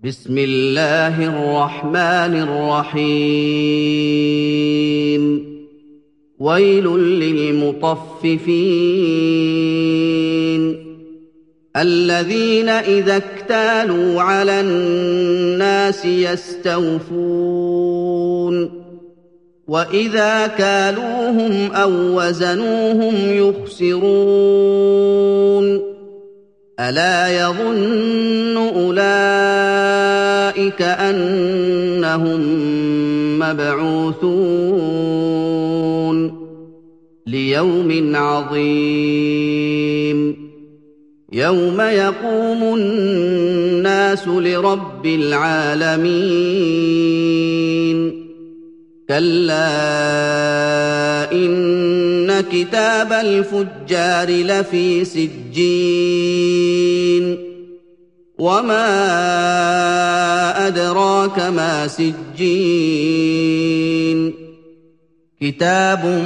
بسم الله الرحمن الرحيم ويل للمطففين الذين إذا اكتالوا على الناس يستوفون وإذا كالوهم أو وزنوهم يخسرون ألا يظن أولئك أنهم مبعوثون ليوم عظيم يوم يقوم الناس لرب العالمين كلا إن كتاب الفجار لفي سجين وما أدراك ما سجين كتاب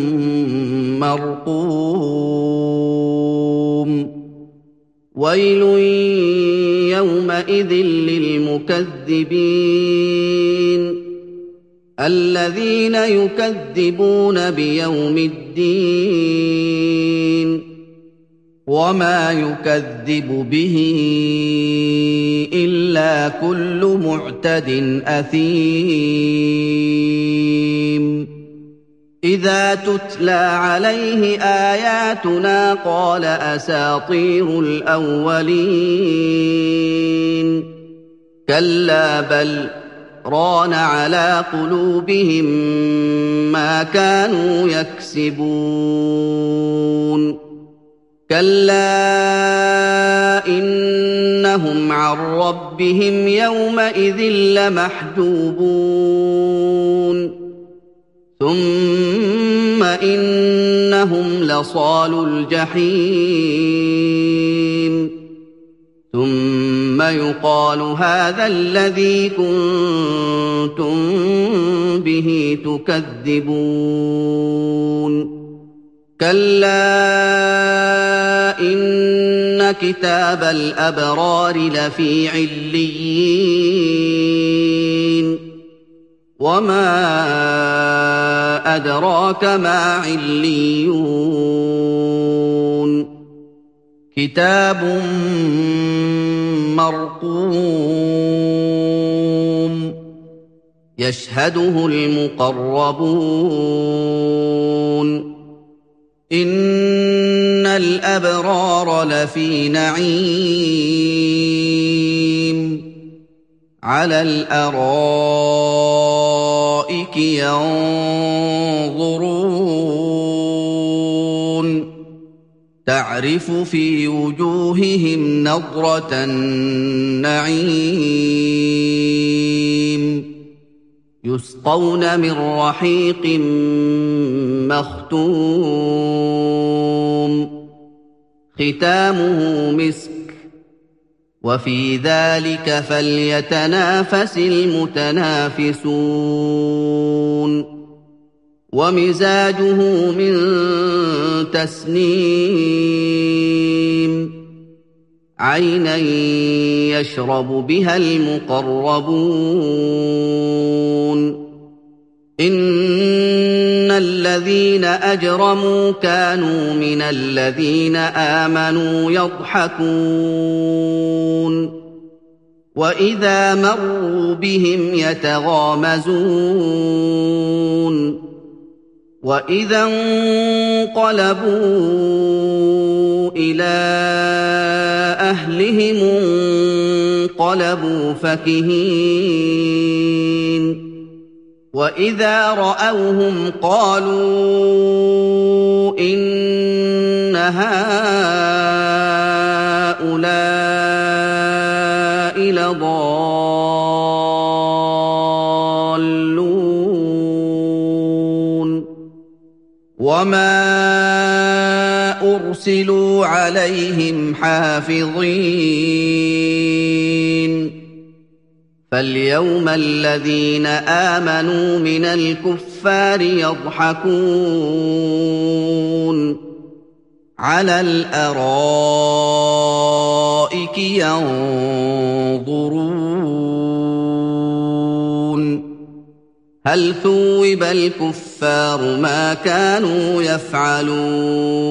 مرقوم ويل يومئذ للمكذبين الذين يكذبون بيوم الدين وما يكذب به إلا كل معتد أثيم إذا تتلى عليه آياتنا قال أساطير الأولين كلا بل ران على قلوبهم ما كانوا يكسبون كلا إنهم عن ربهم يومئذ لمحجوبون ثم إنهم لصالو الجحيم ثم يقال هذا الذي كنتم به تكذبون كلا إن كتاب الأبرار لفي عليين وما أدراك ما عليون كتاب مرقوم يشهده المقربون إن الأبرار لفي نعيم على الأرائك ينظرون تعرف في وجوههم نضرة النعيم يسقون من رحيق مختوم ختامه مسك وفي ذلك فليتنافس المتنافسون ومزاجه من تسنيم عينا يشرب بها المقربون إن الذين أجرموا كانوا من الذين آمنوا يضحكون وإذا مروا بهم يتغامزون وإذا انقلبوا إلى أهلهم انقلبوا فكهين وإذا رأوهم قالوا إن هؤلاء لضالون وما أرسلوا عليهم حافظين فاليوم الذين آمنوا من الكفار يضحكون على الأرائك ينظرون هل ثوب الكفار ما كانوا يفعلون